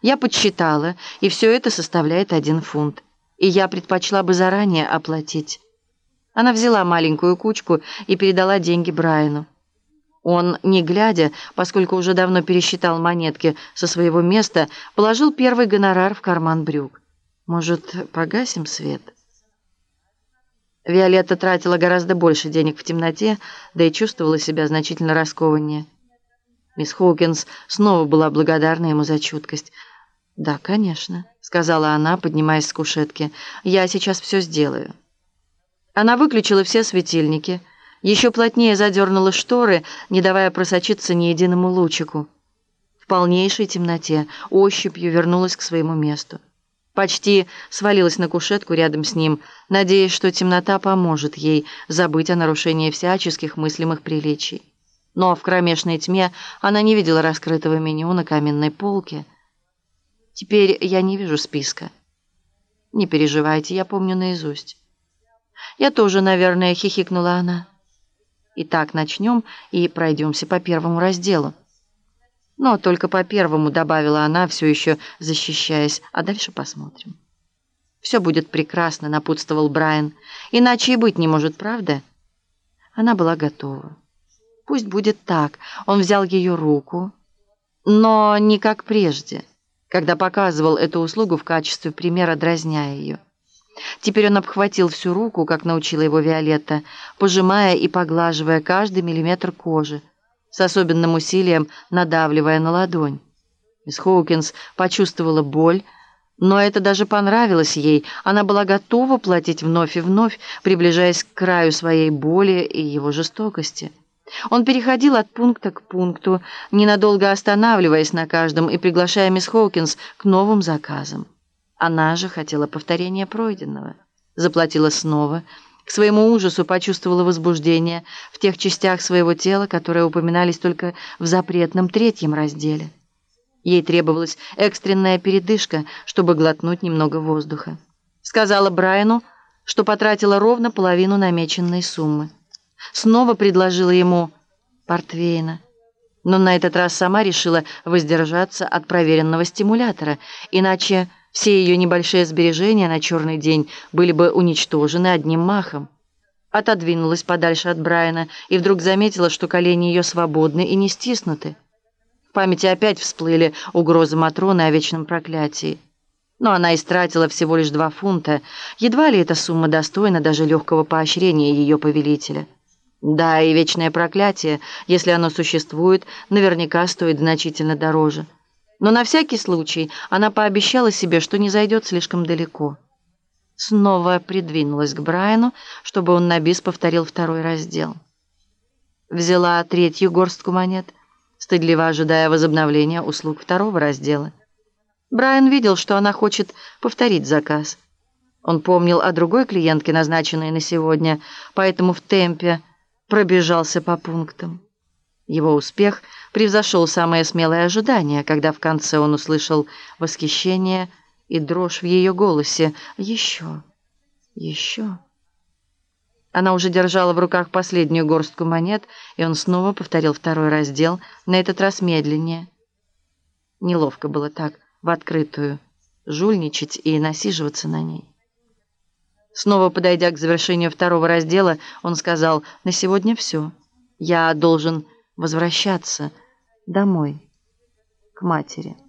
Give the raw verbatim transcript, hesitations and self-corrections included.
Я подсчитала, и все это составляет один фунт. И я предпочла бы заранее оплатить». Она взяла маленькую кучку и передала деньги Брайану. Он, не глядя, поскольку уже давно пересчитал монетки со своего места, положил первый гонорар в карман брюк. «Может, погасим свет?» Виолетта тратила гораздо больше денег в темноте, да и чувствовала себя значительно раскованнее. Мисс Хоукинс снова была благодарна ему за чуткость. «Да, конечно», — сказала она, поднимаясь с кушетки. «Я сейчас все сделаю». Она выключила все светильники, еще плотнее задернула шторы, не давая просочиться ни единому лучику. В полнейшей темноте ощупью вернулась к своему месту. Почти свалилась на кушетку рядом с ним, надеясь, что темнота поможет ей забыть о нарушении всяческих мыслимых приличий. Но в кромешной тьме она не видела раскрытого меню на каминной полке. «Теперь я не вижу списка». «Не переживайте, я помню наизусть». «Я тоже, наверное», — хихикнула она. «Итак, начнем и пройдемся по первому разделу». «Но только по первому», — добавила она, все еще защищаясь, «а дальше посмотрим». «Все будет прекрасно», — напутствовал Брайан. «Иначе и быть не может, правда?» Она была готова. «Пусть будет так». Он взял ее руку, но не как прежде, когда показывал эту услугу в качестве примера, дразня ее. Теперь он обхватил всю руку, как научила его Виолетта, пожимая и поглаживая каждый миллиметр кожи, с особенным усилием надавливая на ладонь. Мисс Хоукинс почувствовала боль, но это даже понравилось ей. Она была готова платить вновь и вновь, приближаясь к краю своей боли и его жестокости. Он переходил от пункта к пункту, ненадолго останавливаясь на каждом и приглашая мисс Хоукинс к новым заказам. Она же хотела повторения пройденного. Заплатила снова. К своему ужасу почувствовала возбуждение в тех частях своего тела, которые упоминались только в запретном третьем разделе. Ей требовалась экстренная передышка, чтобы глотнуть немного воздуха. Сказала Брайану, что потратила ровно половину намеченной суммы. Снова предложила ему портвейна, но на этот раз сама решила воздержаться от проверенного стимулятора, иначе все ее небольшие сбережения на черный день были бы уничтожены одним махом. Отодвинулась подальше от Брайана и вдруг заметила, что колени ее свободны и не стиснуты. В памяти опять всплыли угрозы Матроны о вечном проклятии. Но она истратила всего лишь два фунта. Едва ли эта сумма достойна даже легкого поощрения ее повелителя. Да, и вечное проклятие, если оно существует, наверняка стоит значительно дороже. Но на всякий случай она пообещала себе, что не зайдет слишком далеко. Снова придвинулась к Брайану, чтобы он на бис повторил второй раздел. Взяла третью горстку монет, стыдливо ожидая возобновления услуг второго раздела. Брайан видел, что она хочет повторить заказ. Он помнил о другой клиентке, назначенной на сегодня, поэтому в темпе пробежался по пунктам. Его успех превзошел самые смелые ожидания, когда в конце он услышал восхищение и дрожь в ее голосе. «Еще, еще». Она уже держала в руках последнюю горстку монет, и он снова повторил второй раздел, на этот раз медленнее. Неловко было так, в открытую, жульничать и насиживаться на ней. Снова подойдя к завершению второго раздела, он сказал: «На сегодня все. Я должен возвращаться домой, к матери».